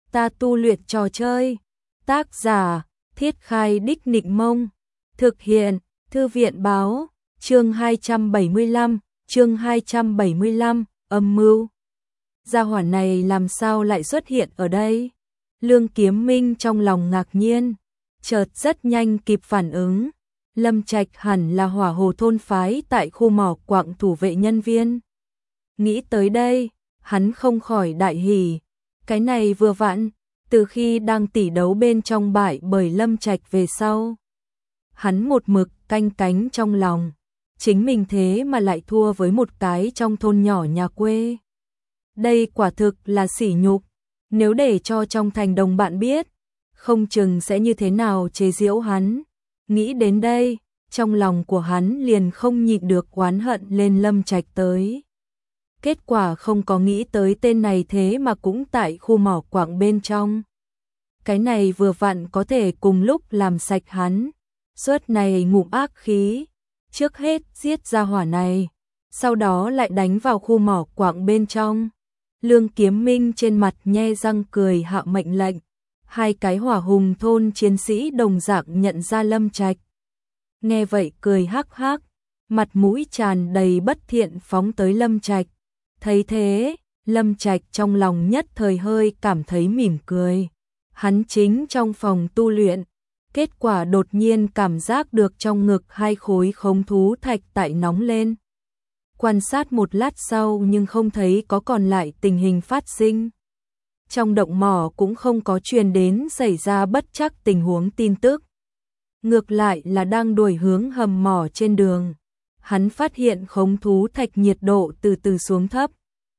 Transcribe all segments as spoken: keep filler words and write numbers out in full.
Ta tu luyện trò chơi. Tác giả, Thiết Khai Đích Nịnh Mông. Thực hiện, Thư viện Báo. Chương hai trăm bảy mươi lăm, chương hai trăm bảy mươi lăm, âm mưu. Gia hỏa này làm sao lại xuất hiện ở đây? Lương Kiếm Minh trong lòng ngạc nhiên, chợt rất nhanh kịp phản ứng. Lâm Trạch hẳn là hỏa hồ thôn phái tại khu mỏ quặng thủ vệ nhân viên. Nghĩ tới đây, hắn không khỏi đại hỉ. Cái này vừa vặn, từ khi đang tỉ đấu bên trong bãi bởi Lâm Trạch về sau. Hắn một mực canh cánh trong lòng, chính mình thế mà lại thua với một cái trong thôn nhỏ nhà quê. Đây quả thực là sỉ nhục, nếu để cho trong thành đồng bạn biết, không chừng sẽ như thế nào chế giễu hắn. Nghĩ đến đây, trong lòng của hắn liền không nhịn được oán hận lên Lâm Trạch tới. Kết quả không có nghĩ tới tên này thế mà cũng tại khu mỏ quặng bên trong. Cái này vừa vặn có thể cùng lúc làm sạch hắn. Suốt này ngụm ác khí, trước hết giết ra hỏa này, sau đó lại đánh vào khu mỏ quặng bên trong. Lương Kiếm Minh trên mặt nhe răng cười hạ mệnh lệnh. Hai cái hỏa hùng thôn chiến sĩ đồng dạng nhận ra Lâm Trạch. Nghe vậy cười hắc hắc, mặt mũi tràn đầy bất thiện phóng tới Lâm Trạch. Thấy thế, Lâm Trạch trong lòng nhất thời hơi cảm thấy mỉm cười. Hắn chính trong phòng tu luyện, kết quả đột nhiên cảm giác được trong ngực hai khối khống thú thạch tại nóng lên. Quan sát một lát sau nhưng không thấy có còn lại tình hình phát sinh. Trong động mỏ cũng không có truyền đến xảy ra bất trắc tình huống tin tức. Ngược lại là đang đuổi hướng hầm mỏ trên đường. Hắn phát hiện khống thú thạch nhiệt độ từ từ xuống thấp.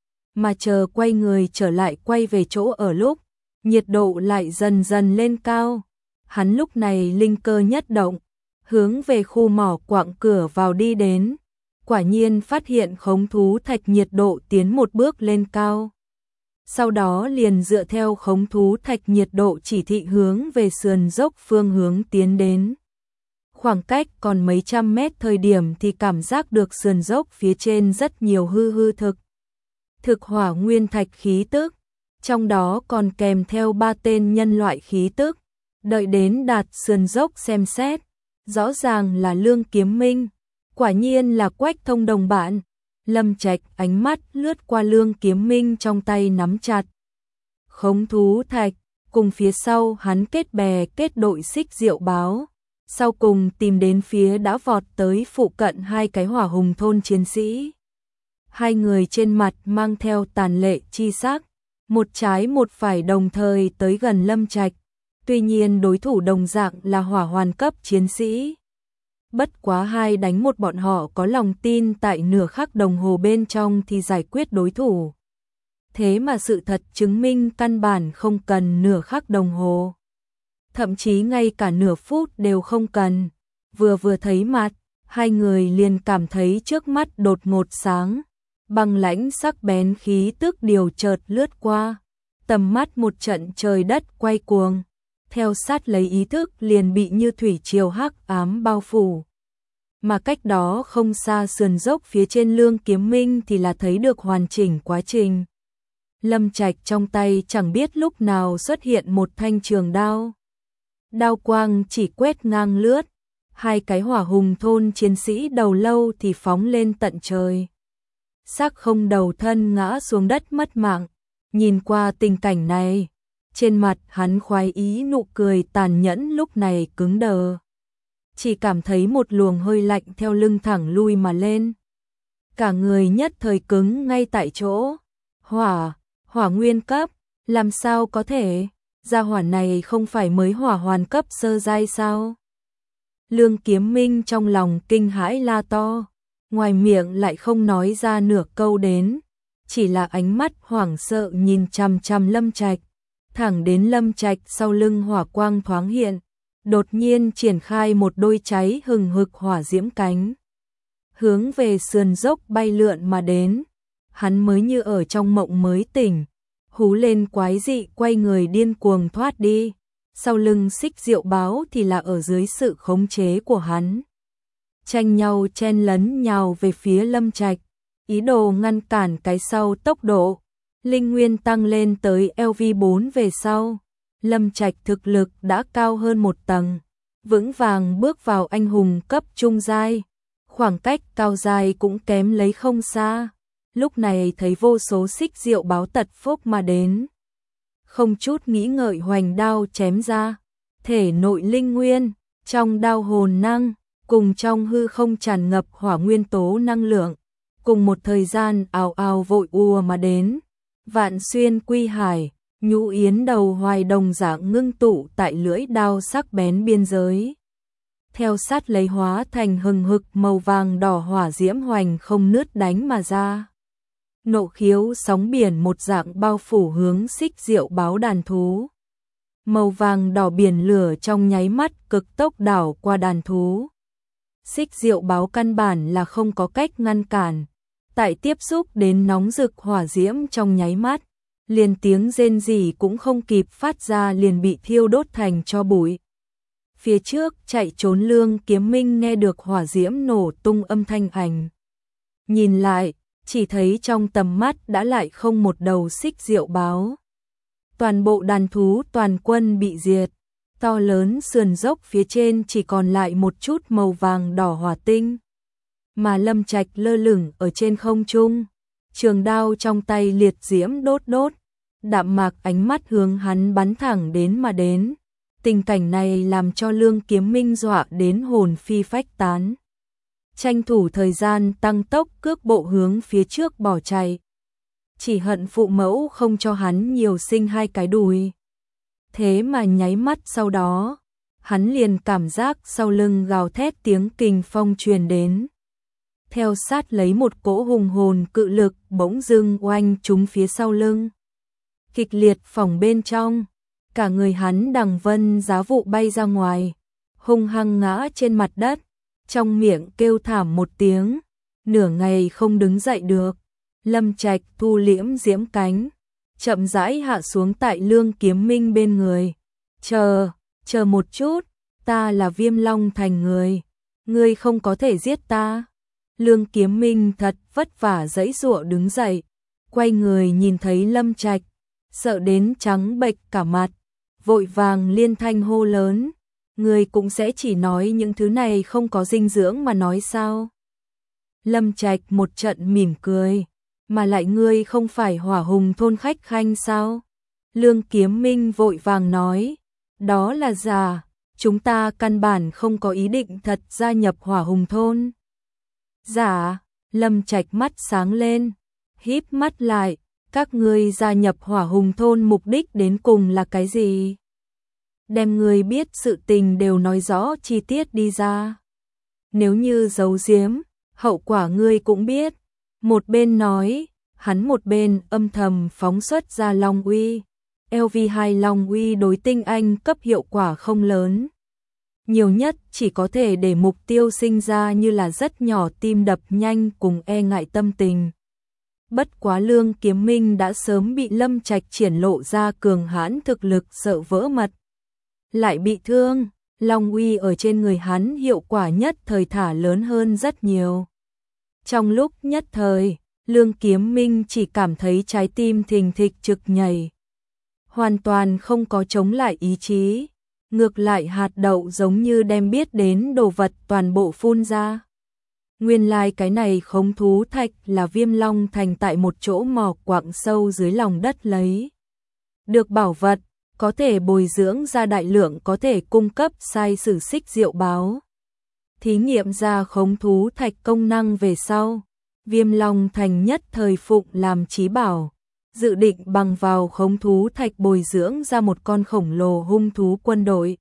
Mà chờ quay người trở lại quay về chỗ ở lúc, nhiệt độ lại dần dần lên cao. Hắn lúc này linh cơ nhất động, hướng về khu mỏ quặng cửa vào đi đến. Quả nhiên phát hiện khống thú thạch nhiệt độ tiến một bước lên cao. Sau đó liền dựa theo khống thú thạch nhiệt độ chỉ thị hướng về sườn dốc phương hướng tiến đến. Khoảng cách còn mấy trăm mét thời điểm thì cảm giác được sườn dốc phía trên rất nhiều hư hư thực. Thực hỏa nguyên thạch khí tức, trong đó còn kèm theo ba tên nhân loại khí tức. Đợi đến đạt sườn dốc xem xét, rõ ràng là Lương Kiếm Minh, quả nhiên là Quách Thông đồng bạn. Lâm Trạch ánh mắt lướt qua Lương Kiếm Minh trong tay nắm chặt khống thú thạch, cùng phía sau hắn kết bè kết đội xích diệu báo, sau cùng tìm đến phía đã vọt tới phụ cận hai cái hỏa hùng thôn chiến sĩ. Hai người trên mặt mang theo tàn lệ chi sắc, một trái một phải đồng thời tới gần Lâm Trạch. Tuy nhiên đối thủ đồng dạng là hỏa hoàn cấp chiến sĩ. Bất quá hai đánh một bọn họ có lòng tin tại nửa khắc đồng hồ bên trong thì giải quyết đối thủ. Thế mà sự thật chứng minh căn bản không cần nửa khắc đồng hồ. Thậm chí ngay cả nửa phút đều không cần. Vừa vừa thấy mặt, hai người liền cảm thấy trước mắt đột ngột sáng. Băng lãnh sắc bén khí tức điều chợt lướt qua. Tầm mắt một trận trời đất quay cuồng. Theo sát lấy ý thức liền bị như thủy triều hắc ám bao phủ. Mà cách đó không xa sườn dốc phía trên Lương Kiếm Minh thì là thấy được hoàn chỉnh quá trình. Lâm Trạch trong tay chẳng biết lúc nào xuất hiện một thanh trường đao. Đao quang chỉ quét ngang lướt, hai cái hỏa hùng thôn chiến sĩ đầu lâu thì phóng lên tận trời. Xác không đầu thân ngã xuống đất mất mạng. Nhìn qua tình cảnh này, trên mặt hắn khoái ý nụ cười tàn nhẫn lúc này cứng đờ. Chỉ cảm thấy một luồng hơi lạnh theo lưng thẳng lui mà lên. Cả người nhất thời cứng ngay tại chỗ. Hỏa, hỏa nguyên cấp, làm sao có thể? Gia hỏa này không phải mới hỏa hoàn cấp sơ giai sao? Lương Kiếm Minh trong lòng kinh hãi la to, ngoài miệng lại không nói ra nửa câu đến, chỉ là ánh mắt hoảng sợ nhìn chằm chằm Lâm Trạch, thẳng đến Lâm Trạch sau lưng hỏa quang thoáng hiện, đột nhiên triển khai một đôi cháy hừng hực hỏa diễm cánh, hướng về sườn dốc bay lượn mà đến. Hắn mới như ở trong mộng mới tỉnh, hú lên quái dị quay người điên cuồng thoát đi. Sau lưng xích diệu báo thì là ở dưới sự khống chế của hắn, tranh nhau chen lấn nhào về phía Lâm Trạch, ý đồ ngăn cản cái sau tốc độ. linh nguyên tăng lên tới L V bốn về sau, Lâm Trạch thực lực đã cao hơn một tầng, vững vàng bước vào anh hùng cấp trung giai, khoảng cách cao giai cũng kém lấy không xa. Lúc này thấy vô số xích diệu báo tật phúc mà đến, không chút nghĩ ngợi hoành đao chém ra, thể nội linh nguyên, trong đao hồn năng, cùng trong hư không tràn ngập hỏa nguyên tố năng lượng, cùng một thời gian ào ào vội ùa mà đến. Vạn xuyên quy hải, nhũ yến đầu hoài đồng dạng ngưng tụ tại lưỡi đao sắc bén biên giới. Theo sát lấy hóa thành hừng hực màu vàng đỏ hỏa diễm hoành không nứt đánh mà ra. Nộ khiếu sóng biển một dạng bao phủ hướng xích diệu báo đàn thú. Màu vàng đỏ biển lửa trong nháy mắt cực tốc đảo qua đàn thú. Xích diệu báo căn bản là không có cách ngăn cản. Tại tiếp xúc đến nóng rực hỏa diễm trong nháy mắt, liền tiếng rên rỉ cũng không kịp phát ra liền bị thiêu đốt thành tro bụi. Phía trước chạy trốn Lương Kiếm Minh nghe được hỏa diễm nổ tung âm thanh ảnh. Nhìn lại, chỉ thấy trong tầm mắt đã lại không một đầu xích diệu báo. Toàn bộ đàn thú toàn quân bị diệt, to lớn sườn dốc phía trên chỉ còn lại một chút màu vàng đỏ hỏa tinh. Mà Lâm Trạch lơ lửng ở trên không trung, trường đao trong tay liệt diễm đốt đốt, đạm mạc ánh mắt hướng hắn bắn thẳng đến mà đến. Tình cảnh này làm cho Lương Kiếm Minh dọa đến hồn phi phách tán. Tranh thủ thời gian tăng tốc cước bộ hướng phía trước bỏ chạy. Chỉ hận phụ mẫu không cho hắn nhiều sinh hai cái đùi. Thế mà nháy mắt sau đó, hắn liền cảm giác sau lưng gào thét tiếng kình phong truyền đến. Theo sát lấy một cỗ hùng hồn cự lực bỗng dưng oanh trúng phía sau lưng. Kịch liệt phỏng bên trong, cả người hắn đằng vân giá vụ bay ra ngoài, hung hăng ngã trên mặt đất, trong miệng kêu thảm một tiếng, nửa ngày không đứng dậy được. Lâm Trạch thu liễm diễm cánh, chậm rãi hạ xuống tại Lương Kiếm Minh bên người. Chờ, chờ một chút, ta là Viêm Long Thành người, ngươi không có thể giết ta. Lương Kiếm Minh thật vất vả giãy giụa đứng dậy, quay người nhìn thấy Lâm Trạch, sợ đến trắng bệch cả mặt, vội vàng liên thanh hô lớn, ngươi cũng sẽ chỉ nói những thứ này không có dinh dưỡng mà nói sao? Lâm Trạch một trận mỉm cười, mà lại ngươi không phải Hỏa Hùng thôn khách khanh sao? Lương Kiếm Minh vội vàng nói, đó là giả, chúng ta căn bản không có ý định thật gia nhập Hỏa Hùng thôn. Giả, Lâm Trạch mắt sáng lên, híp mắt lại, các ngươi gia nhập Hỏa Hùng thôn mục đích đến cùng là cái gì? Đem ngươi biết sự tình đều nói rõ chi tiết đi ra. Nếu như giấu giếm, hậu quả ngươi cũng biết. Một bên nói, hắn một bên âm thầm phóng xuất ra Long Uy. L V hai Long Uy đối tinh anh cấp hiệu quả không lớn. Nhiều nhất chỉ có thể để mục tiêu sinh ra như là rất nhỏ tim đập nhanh cùng e ngại tâm tình. Bất quá Lương Kiếm Minh đã sớm bị Lâm Trạch triển lộ ra cường hãn thực lực sợ vỡ mật. Lại bị thương, Long Uy ở trên người hắn hiệu quả nhất thời thả lớn hơn rất nhiều. Trong lúc nhất thời, Lương Kiếm Minh chỉ cảm thấy trái tim thình thịch trực nhảy. Hoàn toàn không có chống lại ý chí. Ngược lại hạt đậu giống như đem biết đến đồ vật toàn bộ phun ra. Nguyên lai like cái này khống thú thạch là Viêm Long Thành tại một chỗ mỏ quặng sâu dưới lòng đất lấy. Được bảo vật, có thể bồi dưỡng ra đại lượng có thể cung cấp sai sử xích diệu báo. Thí nghiệm ra khống thú thạch công năng về sau, Viêm Long Thành nhất thời phụng làm chí bảo. Dự định bằng vào khống thú thạch bồi dưỡng ra một con khổng lồ hung thú quân đội.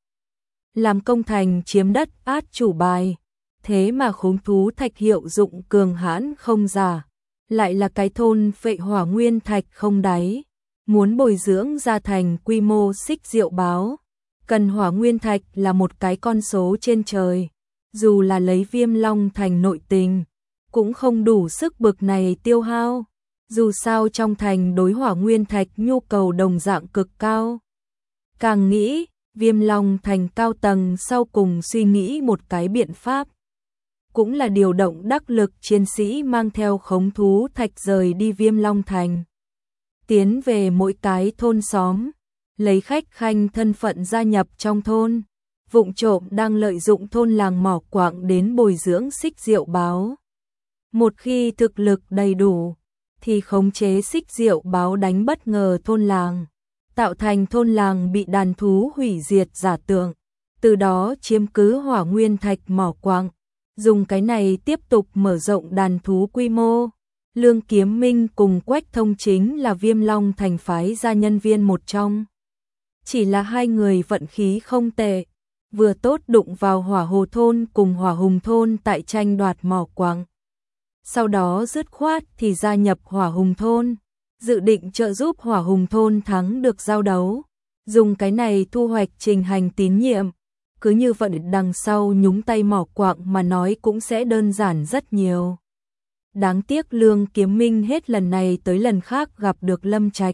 Làm công thành chiếm đất át chủ bài. Thế mà khống thú thạch hiệu dụng cường hãn không giả. Lại là cái thôn phệ hỏa nguyên thạch không đáy. Muốn bồi dưỡng ra thành quy mô xích diệu báo. Cần hỏa nguyên thạch là một cái con số trên trời. Dù là lấy Viêm Long Thành nội tình, cũng không đủ sức bực này tiêu hao. Dù sao trong thành đối hỏa nguyên thạch nhu cầu đồng dạng cực cao. Càng nghĩ, Viêm Long Thành cao tầng sau cùng suy nghĩ một cái biện pháp. Cũng là điều động đắc lực chiến sĩ mang theo khống thú thạch rời đi Viêm Long Thành. tiến về mỗi cái thôn xóm, lấy khách khanh thân phận gia nhập trong thôn, vụng trộm đang lợi dụng thôn làng mỏ quặng đến bồi dưỡng xích diệu báo. Một khi thực lực đầy đủ, thì khống chế xích diệu báo đánh bất ngờ thôn làng, tạo thành thôn làng bị đàn thú hủy diệt giả tưởng, từ đó chiếm cứ hỏa nguyên thạch mỏ quặng, dùng cái này tiếp tục mở rộng đàn thú quy mô. Lương Kiếm Minh cùng Quách Thông chính là Viêm Long Thành phái gia nhân viên một trong. Chỉ là hai người vận khí không tệ, vừa tốt đụng vào Hỏa Hồ thôn cùng Hỏa Hùng thôn tại tranh đoạt mỏ quặng. Sau đó dứt khoát thì gia nhập Hỏa Hùng thôn, dự định trợ giúp Hỏa Hùng thôn thắng được giao đấu, dùng cái này thu hoạch Trình Hành tín nhiệm. Cứ như vậy đằng sau nhúng tay mỏ quặng mà nói cũng sẽ đơn giản rất nhiều. Đáng tiếc Lương Kiếm Minh hết lần này tới lần khác gặp được Lâm Trạch,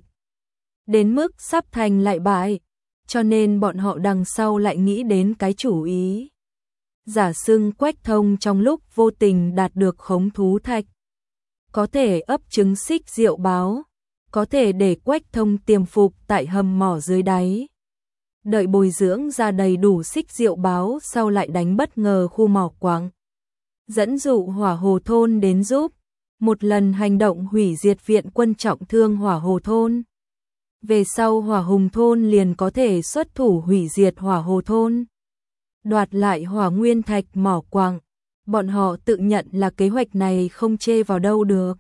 đến mức sắp thành lại bại, cho nên bọn họ đằng sau lại nghĩ đến cái chủ ý. Giả xưng Quách Thông trong lúc vô tình đạt được khống thú thạch, có thể ấp trứng xích diệu báo, có thể để Quách Thông tiềm phục tại hầm mỏ dưới đáy. Đợi bồi dưỡng ra đầy đủ xích diệu báo sau lại đánh bất ngờ khu mỏ quặng. Dẫn dụ Hỏa Hồ thôn đến giúp, một lần hành động hủy diệt viện quân trọng thương Hỏa Hồ thôn. Về sau Hỏa Hùng thôn liền có thể xuất thủ hủy diệt Hỏa Hồ thôn, đoạt lại hỏa nguyên thạch mỏ quặng. Bọn họ tự nhận là kế hoạch này không chê vào đâu được.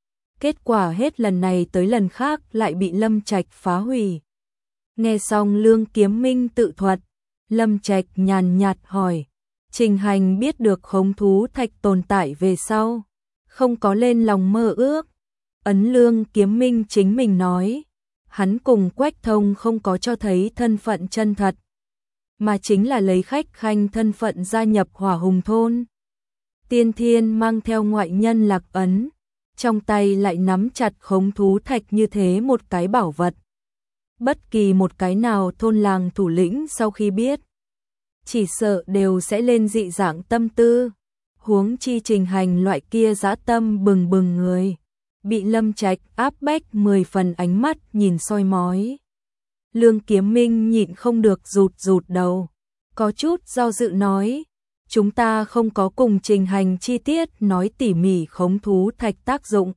Kết quả hết lần này tới lần khác lại bị Lâm Trạch phá hủy. Nghe xong Lương Kiếm Minh tự thuật, Lâm Trạch nhàn nhạt hỏi, Trình Hành biết được khống thú thạch tồn tại về sau, không có lên lòng mơ ước. Ấn Lương Kiếm Minh chính mình nói, hắn cùng Quách Thông không có cho thấy thân phận chân thật, mà chính là lấy khách khanh thân phận gia nhập Hỏa Hùng thôn. Tiên Thiên mang theo ngoại nhân lạc ấn, trong tay lại nắm chặt khống thú thạch như thế một cái bảo vật. Bất kỳ một cái nào thôn làng thủ lĩnh sau khi biết, chỉ sợ đều sẽ lên dị dạng tâm tư, huống chi Trình Hành loại kia dã tâm bừng bừng người, bị Lâm Trạch áp bách mười phần ánh mắt nhìn soi mói. Lương Kiếm Minh nhịn không được rụt rụt đầu, có chút do dự nói, chúng ta không có cùng Trình Hành chi tiết nói tỉ mỉ khống thú thạch tác dụng.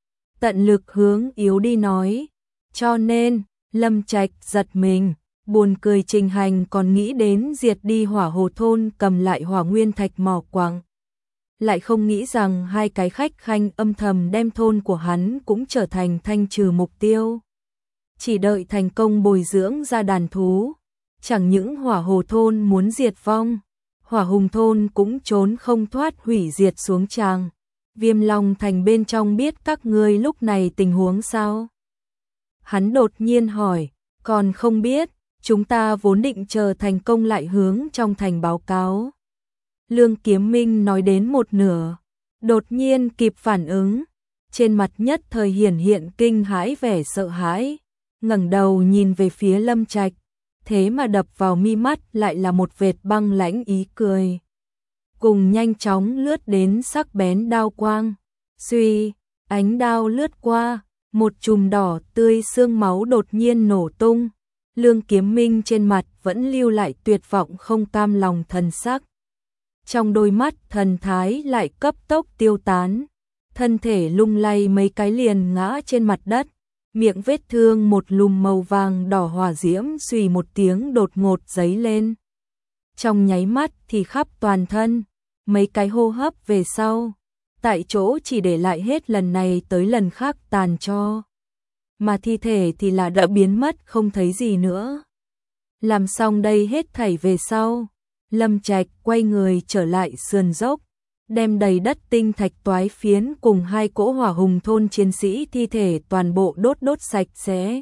Tận lực hướng yếu đi nói, cho nên, Lâm Trạch giật mình, buồn cười Trình Hành còn nghĩ đến diệt đi Hỏa Hồ thôn cầm lại hỏa nguyên thạch mỏ quặng. Lại không nghĩ rằng hai cái khách khanh âm thầm đem thôn của hắn cũng trở thành thanh trừ mục tiêu. Chỉ đợi thành công bồi dưỡng ra đàn thú, chẳng những Hỏa Hồ thôn muốn diệt vong, Hỏa Hùng thôn cũng trốn không thoát hủy diệt xuống tràng. Viêm Long Thành bên trong biết các ngươi lúc này tình huống sao? Hắn đột nhiên hỏi, còn không biết, chúng ta vốn định chờ thành công lại hướng trong thành báo cáo. Lương Kiếm Minh nói đến một nửa, đột nhiên kịp phản ứng, trên mặt nhất thời hiển hiện kinh hãi vẻ sợ hãi, ngẩng đầu nhìn về phía Lâm Trạch, thế mà đập vào mi mắt lại là một vệt băng lãnh ý cười. Cùng nhanh chóng lướt đến sắc bén đao quang, suy, ánh đao lướt qua, một chùm đỏ tươi xương máu đột nhiên nổ tung. Lương Kiếm Minh trên mặt vẫn lưu lại tuyệt vọng không cam lòng thần sắc. Trong đôi mắt thần thái lại cấp tốc tiêu tán, thân thể lung lay mấy cái liền ngã trên mặt đất, miệng vết thương một lùm màu vàng đỏ hỏa diễm xùy một tiếng đột ngột giấy lên. Trong nháy mắt thì khắp toàn thân, mấy cái hô hấp về sau, tại chỗ chỉ để lại hết lần này tới lần khác tàn tro, mà thi thể thì là đã biến mất không thấy gì nữa. Làm xong đây hết thảy về sau, Lâm Trạch quay người trở lại sườn dốc, đem đầy đất tinh thạch toái phiến cùng hai cỗ Hỏa Hùng thôn chiến sĩ thi thể toàn bộ đốt đốt sạch sẽ.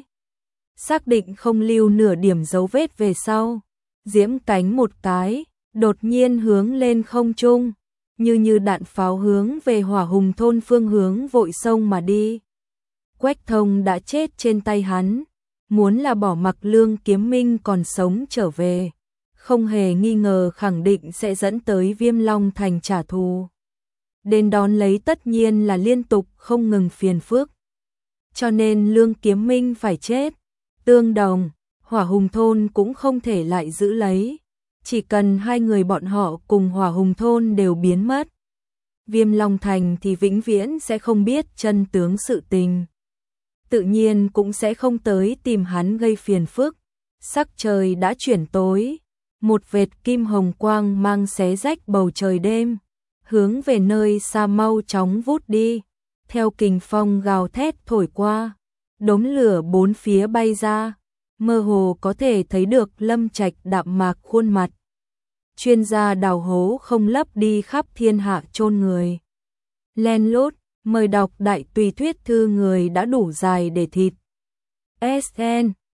Xác định không lưu nửa điểm dấu vết về sau, diễm cánh một cái, đột nhiên hướng lên không trung, như như đạn pháo hướng về Hỏa Hùng thôn phương hướng vội sông mà đi. Quách Thông đã chết trên tay hắn, muốn là bỏ mặc Lương Kiếm Minh còn sống trở về, không hề nghi ngờ khẳng định sẽ dẫn tới Viêm Long Thành trả thù. Đến đón lấy tất nhiên là liên tục không ngừng phiền phức. cho nên Lương Kiếm Minh phải chết. Tương đồng, Hỏa Hùng Thôn cũng không thể lại giữ lấy. Chỉ cần hai người bọn họ cùng Hỏa Hùng Thôn đều biến mất, Viêm Long Thành thì vĩnh viễn sẽ không biết chân tướng sự tình. Tự nhiên cũng sẽ không tới tìm hắn gây phiền phức. Sắc trời đã chuyển tối, một vệt kim hồng quang mang xé rách bầu trời đêm, hướng về nơi xa mau chóng vút đi. Theo kình phong gào thét thổi qua, đốm lửa bốn phía bay ra, mơ hồ có thể thấy được Lâm Trạch đạm mạc khuôn mặt. Chuyên gia đào hố không lấp đi khắp thiên hạ chôn người. Len lút, mời đọc đại tùy thuyết thư người đã đủ dài để thịt. ét en